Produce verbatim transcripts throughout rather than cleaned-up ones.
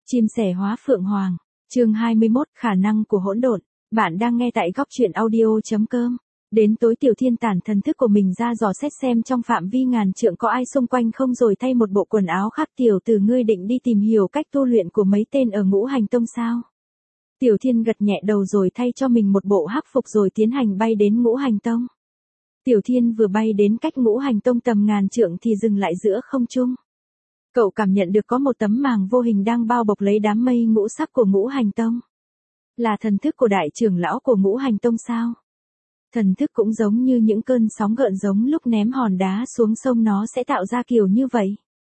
Chim sẻ hóa phượng hoàng. Chương hai mươi mốt, khả năng của hỗn độn. Bạn đang nghe tại góc truyện audio chấm com. Đến tối Tiểu Thiên tản thần thức của mình ra dò xét xem trong phạm vi ngàn trượng có ai xung quanh không, rồi thay một bộ quần áo khác. Tiểu tử, ngươi định đi tìm hiểu cách tu luyện của mấy tên ở Ngũ Hành Tông sao? Tiểu Thiên gật nhẹ đầu rồi thay cho mình một bộ hắc phục rồi tiến hành bay đến Ngũ Hành Tông. Tiểu Thiên vừa bay đến cách Ngũ Hành Tông tầm ngàn trượng thì dừng lại giữa không trung. Cậu cảm nhận được có một tấm màng vô hình đang bao bọc lấy đám mây ngũ sắc của Ngũ Hành Tông. Là thần thức của đại trưởng lão của Ngũ Hành Tông sao? Thần thức cũng giống như những cơn sóng gợn, giống lúc ném hòn đá xuống sông nó sẽ tạo ra kiểu như vậy.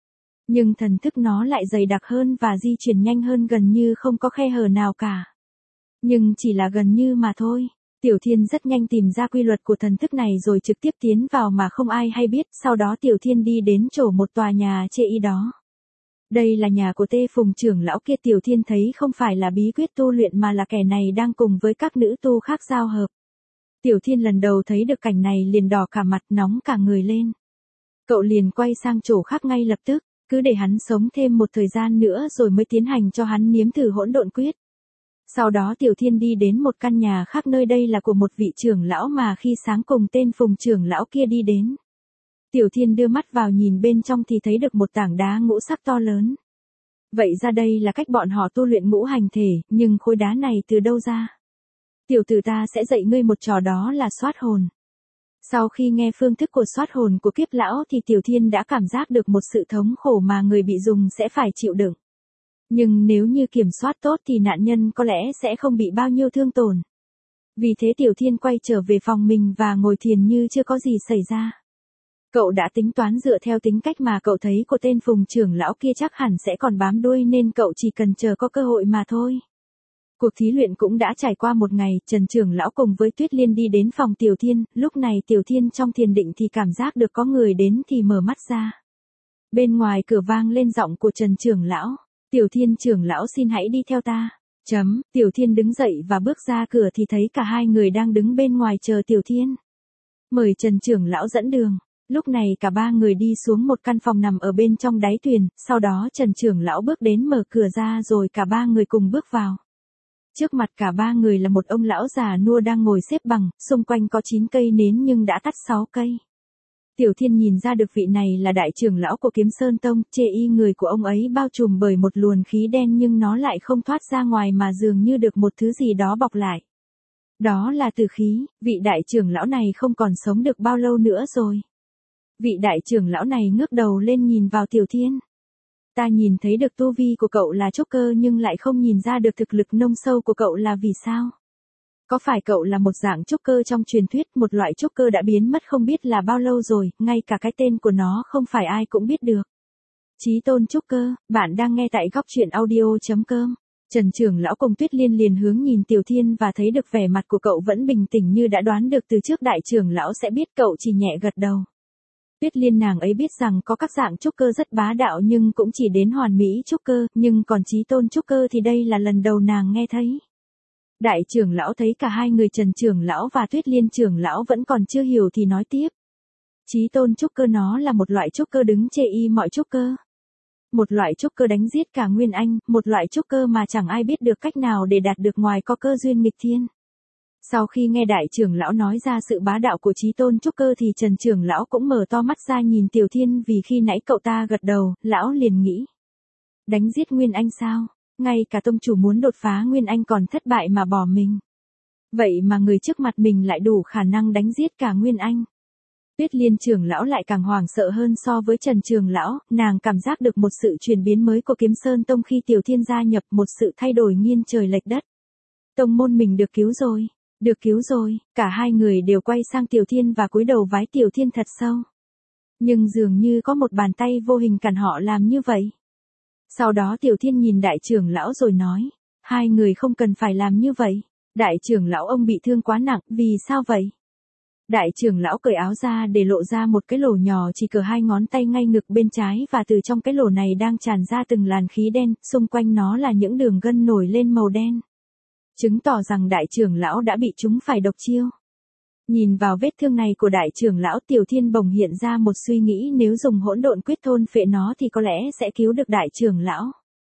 Nhưng thần thức nó lại dày đặc hơn và di chuyển nhanh hơn, gần như không có khe hở nào cả. Nhưng chỉ là gần như mà thôi. Tiểu Thiên rất nhanh tìm ra quy luật của thần thức này rồi trực tiếp tiến vào mà không ai hay biết. Sau đó Tiểu Thiên đi đến chỗ một tòa nhà chê y đó. Đây là nhà của Tê Phùng trưởng lão kia. Tiểu Thiên thấy không phải là bí quyết tu luyện mà là kẻ này đang cùng với các nữ tu khác giao hợp. Tiểu Thiên lần đầu thấy được cảnh này liền đỏ cả mặt, nóng cả người lên. Cậu liền quay sang chỗ khác ngay lập tức, cứ để hắn sống thêm một thời gian nữa rồi mới tiến hành cho hắn nếm thử hỗn độn quyết. Sau đó Tiểu Thiên đi đến một căn nhà khác, nơi đây là của một vị trưởng lão mà khi sáng cùng tên Phùng trưởng lão kia đi đến. Tiểu Thiên đưa mắt vào nhìn bên trong thì thấy được một tảng đá ngũ sắc to lớn. Vậy ra đây là cách bọn họ tu luyện ngũ hành thể, nhưng khối đá này từ đâu ra? Tiểu tử, ta sẽ dạy ngươi một trò, đó là soát hồn. Sau khi nghe phương thức của soát hồn của Kiếp lão thì Tiểu Thiên đã cảm giác được một sự thống khổ mà người bị dùng sẽ phải chịu đựng. Nhưng nếu như kiểm soát tốt thì nạn nhân có lẽ sẽ không bị bao nhiêu thương tổn. Vì thế Tiểu Thiên quay trở về phòng mình và ngồi thiền như chưa có gì xảy ra. Cậu đã tính toán dựa theo tính cách mà cậu thấy của tên Phùng trưởng lão kia chắc hẳn sẽ còn bám đuôi, nên cậu chỉ cần chờ có cơ hội mà thôi. Cuộc thí luyện cũng đã trải qua một ngày. Trần trưởng lão cùng với Tuyết Liên đi đến phòng Tiểu Thiên. Lúc này Tiểu Thiên trong thiền định thì cảm giác được có người đến thì mở mắt ra. Bên ngoài cửa vang lên giọng của Trần trưởng lão. Tiểu Thiên trưởng lão, xin hãy đi theo ta. Chấm. Tiểu Thiên đứng dậy và bước ra cửa thì thấy cả hai người đang đứng bên ngoài chờ Tiểu Thiên. Mời Trần trưởng lão dẫn đường. Lúc này cả ba người đi xuống một căn phòng nằm ở bên trong đáy thuyền. Sau đó Trần trưởng lão bước đến mở cửa ra rồi cả ba người cùng bước vào. Trước mặt cả ba người là một ông lão già nua đang ngồi xếp bằng, xung quanh có chín cây nến nhưng đã tắt sáu cây. Tiểu Thiên nhìn ra được vị này là đại trưởng lão của Kiếm Sơn Tông. Chê y người của ông ấy bao trùm bởi một luồng khí đen nhưng nó lại không thoát ra ngoài mà dường như được một thứ gì đó bọc lại. Đó là tử khí. Vị đại trưởng lão này không còn sống được bao lâu nữa rồi. Vị đại trưởng lão này ngước đầu lên nhìn vào Tiểu Thiên. Ta nhìn thấy được tu vi của cậu là trúc cơ nhưng lại không nhìn ra được thực lực nông sâu của cậu là vì sao? Có phải cậu là một dạng trúc cơ trong truyền thuyết, một loại trúc cơ đã biến mất không biết là bao lâu rồi, ngay cả cái tên của nó không phải ai cũng biết được. Chí tôn trúc cơ. Bạn đang nghe tại góc truyện audio chấm com. Trần trưởng lão cùng Tuyết Liên liền hướng nhìn Tiểu Thiên và thấy được vẻ mặt của cậu vẫn bình tĩnh như đã đoán được từ trước đại trưởng lão sẽ biết, cậu chỉ nhẹ gật đầu. Tuyết Liên nàng ấy biết rằng có các dạng trúc cơ rất bá đạo nhưng cũng chỉ đến hoàn mỹ trúc cơ, nhưng còn chí tôn trúc cơ thì đây là lần đầu nàng nghe thấy. Đại trưởng lão thấy cả hai người Trần trưởng lão và Tuyết Liên trưởng lão vẫn còn chưa hiểu thì nói tiếp. Chí tôn trúc cơ nó là một loại trúc cơ đứng chê y mọi trúc cơ. Một loại trúc cơ đánh giết cả nguyên anh, một loại trúc cơ mà chẳng ai biết được cách nào để đạt được ngoài có cơ duyên nghịch thiên. Sau khi nghe đại trưởng lão nói ra sự bá đạo của chí tôn trúc cơ thì Trần trưởng lão cũng mở to mắt ra nhìn Tiểu Thiên, vì khi nãy cậu ta gật đầu, lão liền nghĩ. Đánh giết nguyên anh sao? Ngay cả tông chủ muốn đột phá nguyên anh còn thất bại mà bỏ mình. Vậy mà người trước mặt mình lại đủ khả năng đánh giết cả nguyên anh. Tuyết Liên trưởng lão lại càng hoảng sợ hơn so với Trần trưởng lão, nàng cảm giác được một sự chuyển biến mới của Kiếm Sơn Tông khi Tiểu Thiên gia nhập, một sự thay đổi nghiêng trời lệch đất. Tông môn mình được cứu rồi. Được cứu rồi. Cả hai người đều quay sang Tiểu Thiên và cúi đầu vái Tiểu Thiên thật sâu. Nhưng dường như có một bàn tay vô hình cản họ làm như vậy. Sau đó Tiểu Thiên nhìn đại trưởng lão rồi nói. Hai người không cần phải làm như vậy. Đại trưởng lão, ông bị thương quá nặng, vì sao vậy? Đại trưởng lão cởi áo ra để lộ ra một cái lỗ nhỏ chỉ cỡ hai ngón tay ngay ngực bên trái, và từ trong cái lỗ này đang tràn ra từng làn khí đen, xung quanh nó là những đường gân nổi lên màu đen. Chứng tỏ rằng đại trưởng lão đã bị trúng phải độc chiêu. Nhìn vào vết thương này của đại trưởng lão, Tiểu Thiên bỗng hiện ra một suy nghĩ, nếu dùng hỗn độn quyết thôn phệ nó thì có lẽ sẽ cứu được đại trưởng lão.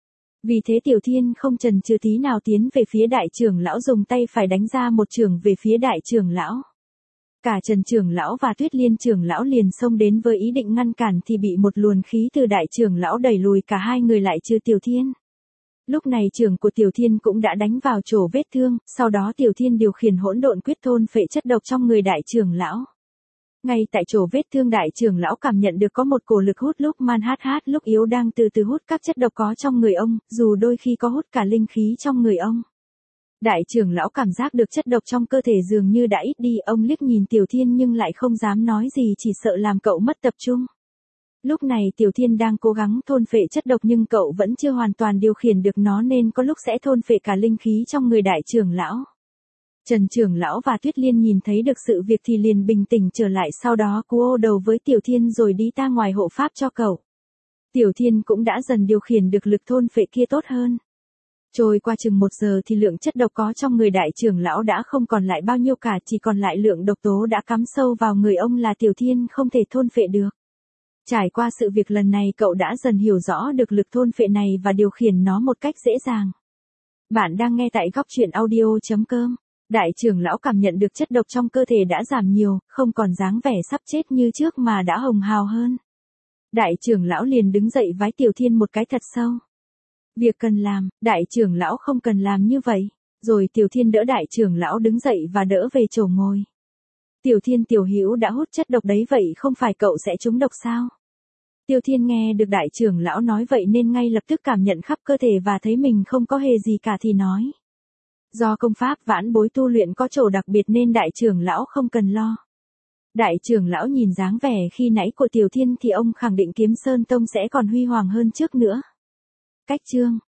Vì thế Tiểu Thiên không chần chừ tí nào tiến về phía đại trưởng lão, dùng tay phải đánh ra một chưởng về phía đại trưởng lão. Cả Trần trưởng lão và Tuyết Liên trưởng lão liền xông đến với ý định ngăn cản thì bị một luồng khí từ đại trưởng lão đẩy lùi cả hai người lại trừ Tiểu Thiên. Lúc này chưởng của Tiểu Thiên cũng đã đánh vào chỗ vết thương, sau đó Tiểu Thiên điều khiển hỗn độn quyết thôn phệ chất độc trong người đại trưởng lão. Ngay tại chỗ vết thương, đại trưởng lão cảm nhận được có một cổ lực hút lúc man hát hát lúc yếu đang từ từ hút các chất độc có trong người ông, dù đôi khi có hút cả linh khí trong người ông. Đại trưởng lão cảm giác được chất độc trong cơ thể dường như đã ít đi, ông liếc nhìn Tiểu Thiên nhưng lại không dám nói gì, chỉ sợ làm cậu mất tập trung. Lúc này Tiểu Thiên đang cố gắng thôn phệ chất độc nhưng cậu vẫn chưa hoàn toàn điều khiển được nó nên có lúc sẽ thôn phệ cả linh khí trong người đại trưởng lão. Trần trưởng lão và Tuyết Liên nhìn thấy được sự việc thì liền bình tĩnh trở lại, sau đó cú ô đầu với Tiểu Thiên rồi đi ra ngoài hộ pháp cho cậu. Tiểu Thiên cũng đã dần điều khiển được lực thôn phệ kia tốt hơn. Trôi qua chừng một giờ thì lượng chất độc có trong người đại trưởng lão đã không còn lại bao nhiêu cả, chỉ còn lại lượng độc tố đã cắm sâu vào người ông là Tiểu Thiên không thể thôn phệ được. Trải qua sự việc lần này cậu đã dần hiểu rõ được lực thôn phệ này và điều khiển nó một cách dễ dàng. Bạn đang nghe tại góc truyện audio chấm com. Đại trưởng lão cảm nhận được chất độc trong cơ thể đã giảm nhiều, không còn dáng vẻ sắp chết như trước mà đã hồng hào hơn. Đại trưởng lão liền đứng dậy vái Tiểu Thiên một cái thật sâu. Việc cần làm, đại trưởng lão không cần làm như vậy. Rồi Tiểu Thiên đỡ đại trưởng lão đứng dậy và đỡ về chỗ ngồi. Tiểu Thiên, Tiểu Hữu đã hút chất độc đấy, vậy không phải cậu sẽ trúng độc sao? Tiểu Thiên nghe được đại trưởng lão nói vậy nên ngay lập tức cảm nhận khắp cơ thể và thấy mình không có hề gì cả thì nói. Do công pháp vãn bối tu luyện có chỗ đặc biệt nên đại trưởng lão không cần lo. Đại trưởng lão nhìn dáng vẻ khi nãy của Tiểu Thiên thì ông khẳng định Kiếm Sơn Tông sẽ còn huy hoàng hơn trước nữa. Cách chương